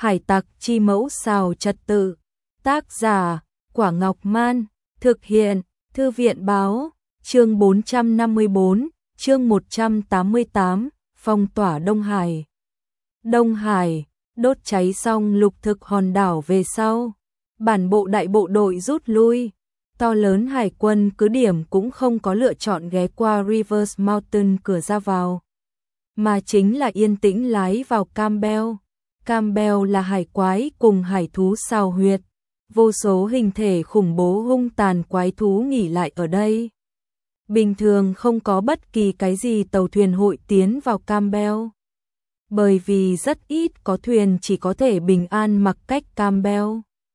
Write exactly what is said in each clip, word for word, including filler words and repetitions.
Hải tặc chi mẫu xào trật tự. Tác giả, Quả Ngọc Man. Thực hiện, Thư viện Báo. Chương bốn trăm năm mươi bốn, chương một trăm tám mươi tám, phong tỏa Đông Hải. Đông Hải, đốt cháy xong lục thực hòn đảo về sau. Bản bộ đại bộ đội rút lui. To lớn hải quân cứ điểm cũng không có lựa chọn ghé qua Rivers Mountain cửa ra vào, mà chính là yên tĩnh lái vào Campbell. Campbell là hải quái cùng hải thú xào huyệt. Vô số hình thể khủng bố hung tàn quái thú nghỉ lại ở đây. Bình thường không có bất kỳ cái gì tàu thuyền hội tiến vào Campbell, bởi vì rất ít có thuyền chỉ có thể bình an mặc cách Campbell.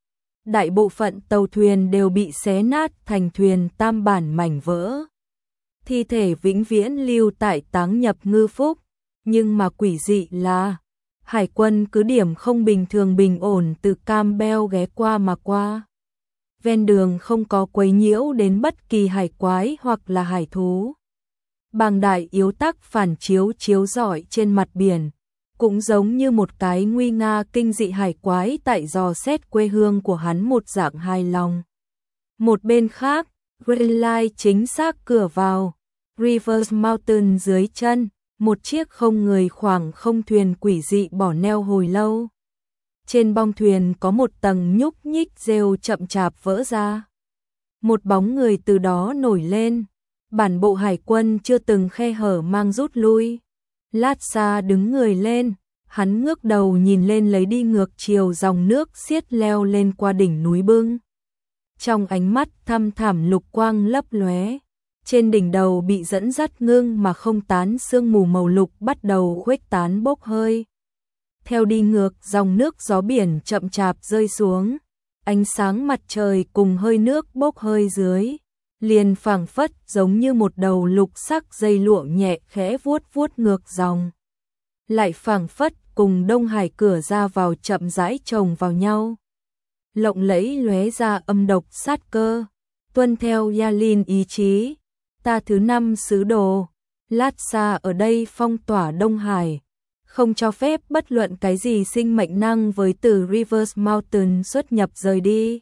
Đại bộ phận tàu thuyền đều bị xé nát thành thuyền tam bản mảnh vỡ. Thi thể vĩnh viễn lưu tại táng nhập Ngư Phúc, nhưng mà quỷ dị là hải quân cứ điểm không bình thường bình ổn từ Campbell ghé qua mà qua. Ven đường không có quấy nhiễu đến bất kỳ hải quái hoặc là hải thú. Bàng đại yếu tắc phản chiếu chiếu rọi trên mặt biển, cũng giống như một cái nguy nga kinh dị hải quái tại dò xét quê hương của hắn một dạng hài lòng. Một bên khác, Greenlight chính xác cửa vào, Rivers Mountain dưới chân, một chiếc không người khoảng không thuyền quỷ dị bỏ neo hồi lâu. Trên bong thuyền có một tầng nhúc nhích rêu chậm chạp vỡ ra. Một bóng người từ đó nổi lên. Bản bộ hải quân chưa từng khe hở mang rút lui. Lát xa đứng người lên, hắn ngước đầu nhìn lên lấy đi ngược chiều dòng nước xiết leo lên qua đỉnh núi bưng. Trong ánh mắt thăm thẳm lục quang lấp lóe, trên đỉnh đầu bị dẫn dắt ngưng mà không tán sương mù màu lục bắt đầu khuếch tán bốc hơi. Theo đi ngược dòng nước gió biển chậm chạp rơi xuống, ánh sáng mặt trời cùng hơi nước bốc hơi dưới, liền phảng phất giống như một đầu lục sắc dây lụa nhẹ khẽ vuốt vuốt ngược dòng. Lại phảng phất cùng Đông Hải cửa ra vào chậm rãi chồng vào nhau. Lộng lẫy lóe ra âm độc sát cơ, tuân theo Yalin ý chí. Ta thứ năm sứ đồ, lát xa ở đây phong tỏa Đông Hải, không cho phép bất luận cái gì sinh mệnh năng với từ Rivers Mountain xuất nhập rời đi.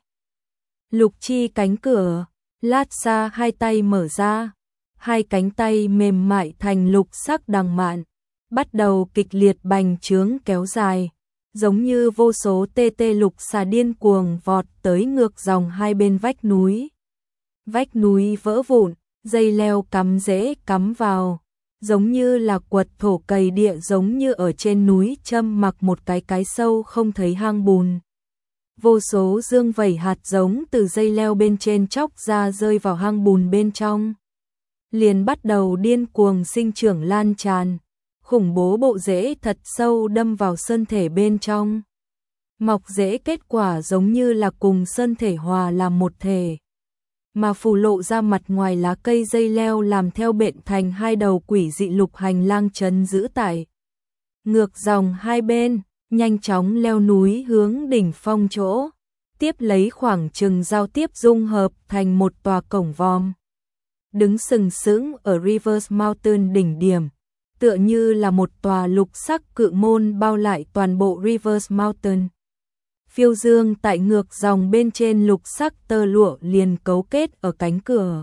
Lục chi cánh cửa, lát xa hai tay mở ra, hai cánh tay mềm mại thành lục sắc đằng mạn, bắt đầu kịch liệt bành trướng kéo dài, giống như vô số tê tê lục xà điên cuồng vọt tới ngược dòng hai bên vách núi. Vách núi vỡ vụn, dây leo cắm rễ cắm vào, giống như là quật thổ cày địa, giống như ở trên núi châm mặc một cái cái sâu không thấy hang bùn. Vô số dương vẩy hạt giống từ dây leo bên trên chóc ra rơi vào hang bùn bên trong. Liền bắt đầu điên cuồng sinh trưởng lan tràn, khủng bố bộ rễ thật sâu đâm vào sơn thể bên trong. Mọc rễ kết quả giống như là cùng sơn thể hòa làm một thể, mà phù lộ ra mặt ngoài lá cây dây leo làm theo bện thành hai đầu quỷ dị lục hành lang trấn giữ tại ngược dòng hai bên, nhanh chóng leo núi hướng đỉnh phong chỗ, tiếp lấy khoảng chừng giao tiếp dung hợp thành một tòa cổng vòm. Đứng sừng sững ở Rivers Mountain đỉnh điểm, tựa như là một tòa lục sắc cự môn bao lại toàn bộ Rivers Mountain. Phiêu dương tại ngược dòng bên trên lục sắc tơ lụa liền cấu kết ở cánh cửa.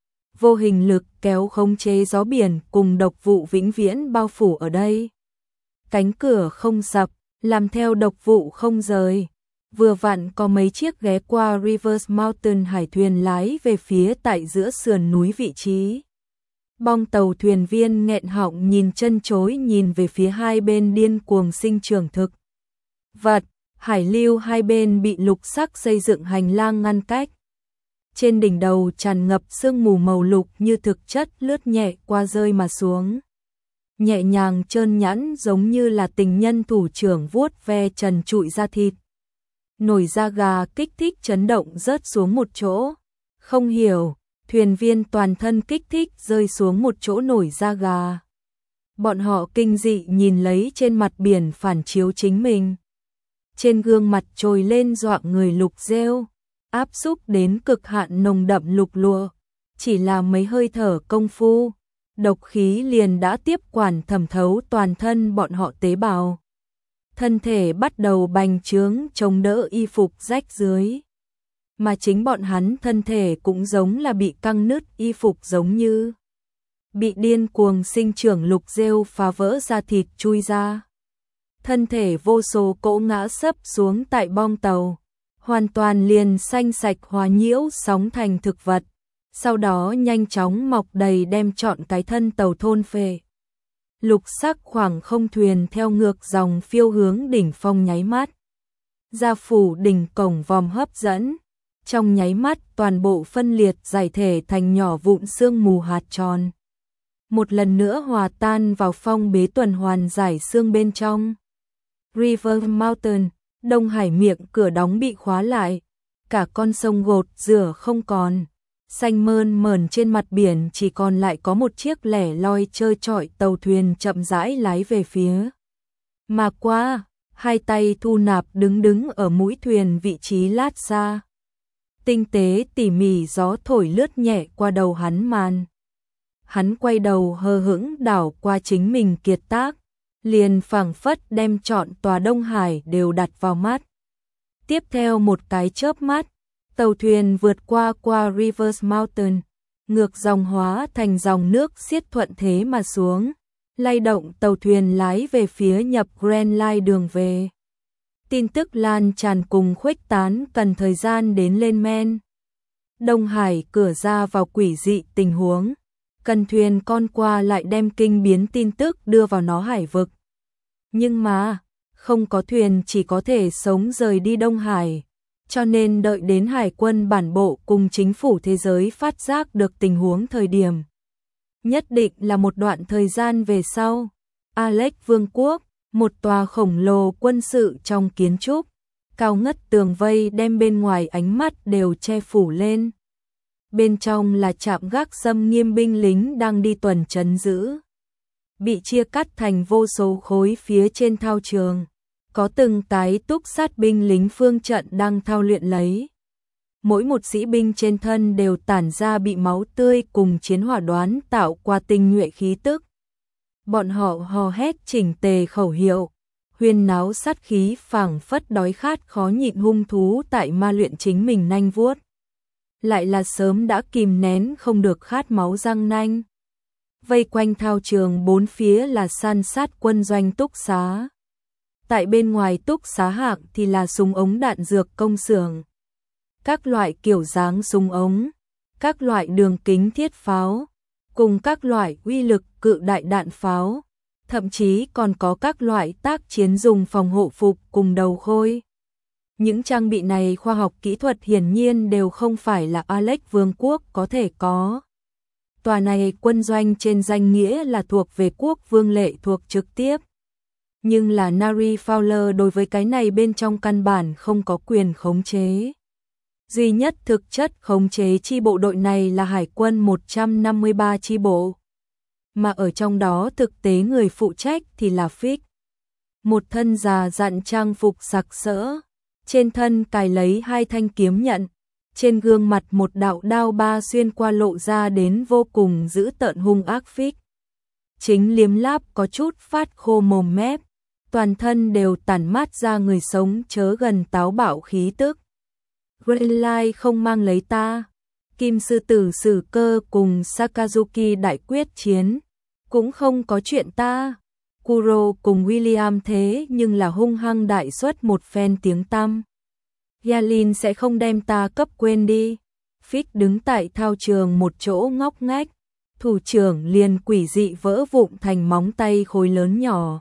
Vô hình lực kéo khống chế gió biển cùng độc vụ vĩnh viễn bao phủ ở đây. Cánh cửa không sập, làm theo độc vụ không rời. Vừa vặn có mấy chiếc ghé qua Rivers Mountain hải thuyền lái về phía tại giữa sườn núi vị trí. Bong tàu thuyền viên nghẹn họng nhìn chân chối nhìn về phía hai bên điên cuồng sinh trưởng thực vật. Hải lưu hai bên bị lục sắc xây dựng hành lang ngăn cách. Trên đỉnh đầu tràn ngập sương mù màu lục như thực chất lướt nhẹ qua rơi mà xuống. Nhẹ nhàng trơn nhẵn giống như là tình nhân thủ trưởng vuốt ve trần trụi da thịt. Nổi da gà kích thích chấn động rớt xuống một chỗ. Không hiểu, thuyền viên toàn thân kích thích rơi xuống một chỗ nổi da gà. Bọn họ kinh dị nhìn lấy trên mặt biển phản chiếu chính mình. Trên gương mặt trồi lên dọa người lục rêu, áp xúc đến cực hạn nồng đậm lục lụa. Chỉ là mấy hơi thở công phu, độc khí liền đã tiếp quản thẩm thấu toàn thân bọn họ tế bào. thân thể bắt đầu bành trướng chống đỡ y phục rách dưới. Mà chính bọn hắn thân thể cũng giống là bị căng nứt, y phục giống như bị điên cuồng sinh trưởng lục rêu phá vỡ da thịt chui ra. Thân thể vô số cỗ ngã sấp xuống tại bong tàu, hoàn toàn liền xanh sạch hóa nhiễu sóng thành thực vật, sau đó nhanh chóng mọc đầy đem trọn cái thân tàu thôn phệ. Lục sắc khoảng không thuyền theo ngược dòng phiêu hướng đỉnh phong nháy mắt. Ra phủ đỉnh cổng vòm hấp dẫn, trong nháy mắt toàn bộ phân liệt giải thể thành nhỏ vụn sương mù hạt tròn. Một lần nữa hòa tan vào phong bế tuần hoàn giải xương bên trong. River Mountain, Đông Hải miệng cửa đóng bị khóa lại, cả con sông gột rửa không còn, xanh mơn mởn trên mặt biển chỉ còn lại có một chiếc lẻ loi trơ trọi tàu thuyền chậm rãi lái về phía. Mà qua, hai tay thu nạp đứng đứng ở mũi thuyền vị trí lát xa. Tinh tế tỉ mỉ gió thổi lướt nhẹ qua đầu hắn màn. Hắn quay đầu hờ hững đảo qua chính mình kiệt tác, liền phảng phất đem trọn tòa Đông Hải đều đặt vào mắt. Tiếp theo một cái chớp mắt, tàu thuyền vượt qua qua Rivers Mountain, ngược dòng hóa thành dòng nước xiết thuận thế mà xuống, lay động tàu thuyền lái về phía nhập Grand Line đường về. Tin tức lan tràn cùng khuếch tán cần thời gian đến lên men. Đông Hải cửa ra vào quỷ dị tình huống, cần thuyền con qua lại đem kinh biến tin tức đưa vào nó hải vực. Nhưng mà, không có thuyền chỉ có thể sống rời đi Đông Hải, cho nên đợi đến hải quân bản bộ cùng chính phủ thế giới phát giác được tình huống thời điểm. Nhất định là một đoạn thời gian về sau. Alex Vương quốc, một tòa khổng lồ quân sự trong kiến trúc, cao ngất tường vây đem bên ngoài ánh mắt đều che phủ lên. Bên trong là trạm gác xâm nghiêm binh lính đang đi tuần trấn giữ. Bị chia cắt thành vô số khối phía trên thao trường. Có từng cái túc sát binh lính phương trận đang thao luyện lấy. Mỗi một sĩ binh trên thân đều tản ra bị máu tươi cùng chiến hỏa đoán tạo qua tinh nhuệ khí tức. Bọn họ hò hét chỉnh tề khẩu hiệu, huyên náo sát khí phảng phất đói khát khó nhịn hung thú tại ma luyện chính mình nanh vuốt. Lại là sớm đã kìm nén không được khát máu răng nanh. Vây quanh thao trường bốn phía là san sát quân doanh túc xá. Tại bên ngoài túc xá hạng thì là súng ống đạn dược công xưởng. Các loại kiểu dáng súng ống, các loại đường kính thiết pháo, cùng các loại uy lực cự đại đạn pháo, thậm chí còn có các loại tác chiến dùng phòng hộ phục cùng đầu khôi. Những trang bị này khoa học kỹ thuật hiển nhiên đều không phải là Alex Vương quốc có thể có. Tòa này quân doanh trên danh nghĩa là thuộc về quốc vương lệ thuộc trực tiếp. Nhưng là Nari Fowler đối với cái này bên trong căn bản không có quyền khống chế. Duy nhất thực chất khống chế chi bộ đội này là hải quân một trăm năm mươi ba chi bộ. Mà ở trong đó thực tế người phụ trách thì là Fix. Một thân già dặn trang phục sặc sỡ, trên thân cài lấy hai thanh kiếm nhận, trên gương mặt một đạo đao ba xuyên qua lộ ra đến vô cùng dữ tợn hung ác Fix. Chính liếm láp có chút phát khô mồm mép, toàn thân đều tản mát ra người sống chớ gần táo bạo khí tức. Greenlight không mang lấy ta. Kim sư tử Sử Cơ cùng Sakazuki đại quyết chiến, cũng không có chuyện ta. Kuro cùng William thế nhưng là hung hăng đại xuất một phen tiếng tăm. Yalin sẽ không đem ta cấp quên đi. Fix đứng tại thao trường một chỗ ngóc ngách, thủ trưởng liền quỷ dị vỡ vụn thành móng tay khối lớn nhỏ.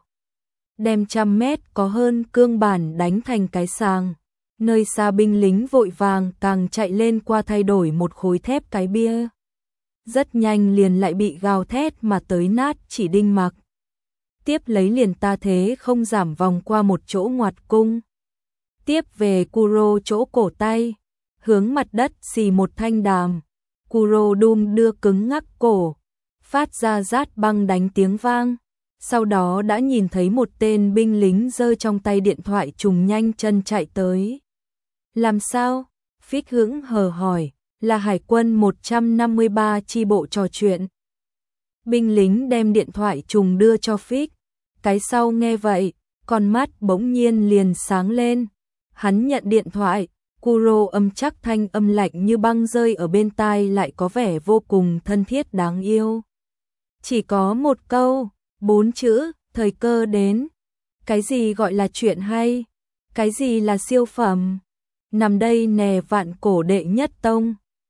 Đem trăm mét có hơn cương bản đánh thành cái sàng. Nơi xa binh lính vội vàng càng chạy lên qua thay đổi một khối thép cái bia. Rất nhanh liền lại bị gào thét mà tới nát chỉ đinh mặc. Tiếp lấy liền ta thế không giảm vòng qua một chỗ ngoặt cung. Tiếp về Kuro chỗ cổ tay, hướng mặt đất xì một thanh đàm. Kuro đum đưa cứng ngắc cổ, phát ra rát băng đánh tiếng vang. Sau đó đã nhìn thấy một tên binh lính giơ trong tay điện thoại trùng nhanh chân chạy tới. Làm sao? Fix hững hờ hỏi, là hải quân một trăm năm mươi ba chi bộ trò chuyện. Binh lính đem điện thoại trùng đưa cho Fix. Cái sau nghe vậy, con mắt bỗng nhiên liền sáng lên. Hắn nhận điện thoại, Kuro âm chắc thanh âm lạnh như băng rơi ở bên tai lại có vẻ vô cùng thân thiết đáng yêu. Chỉ có một câu, bốn chữ, thời cơ đến. Cái gì gọi là chuyện hay? Cái gì là siêu phẩm? Nằm đây nè vạn cổ đệ nhất tông.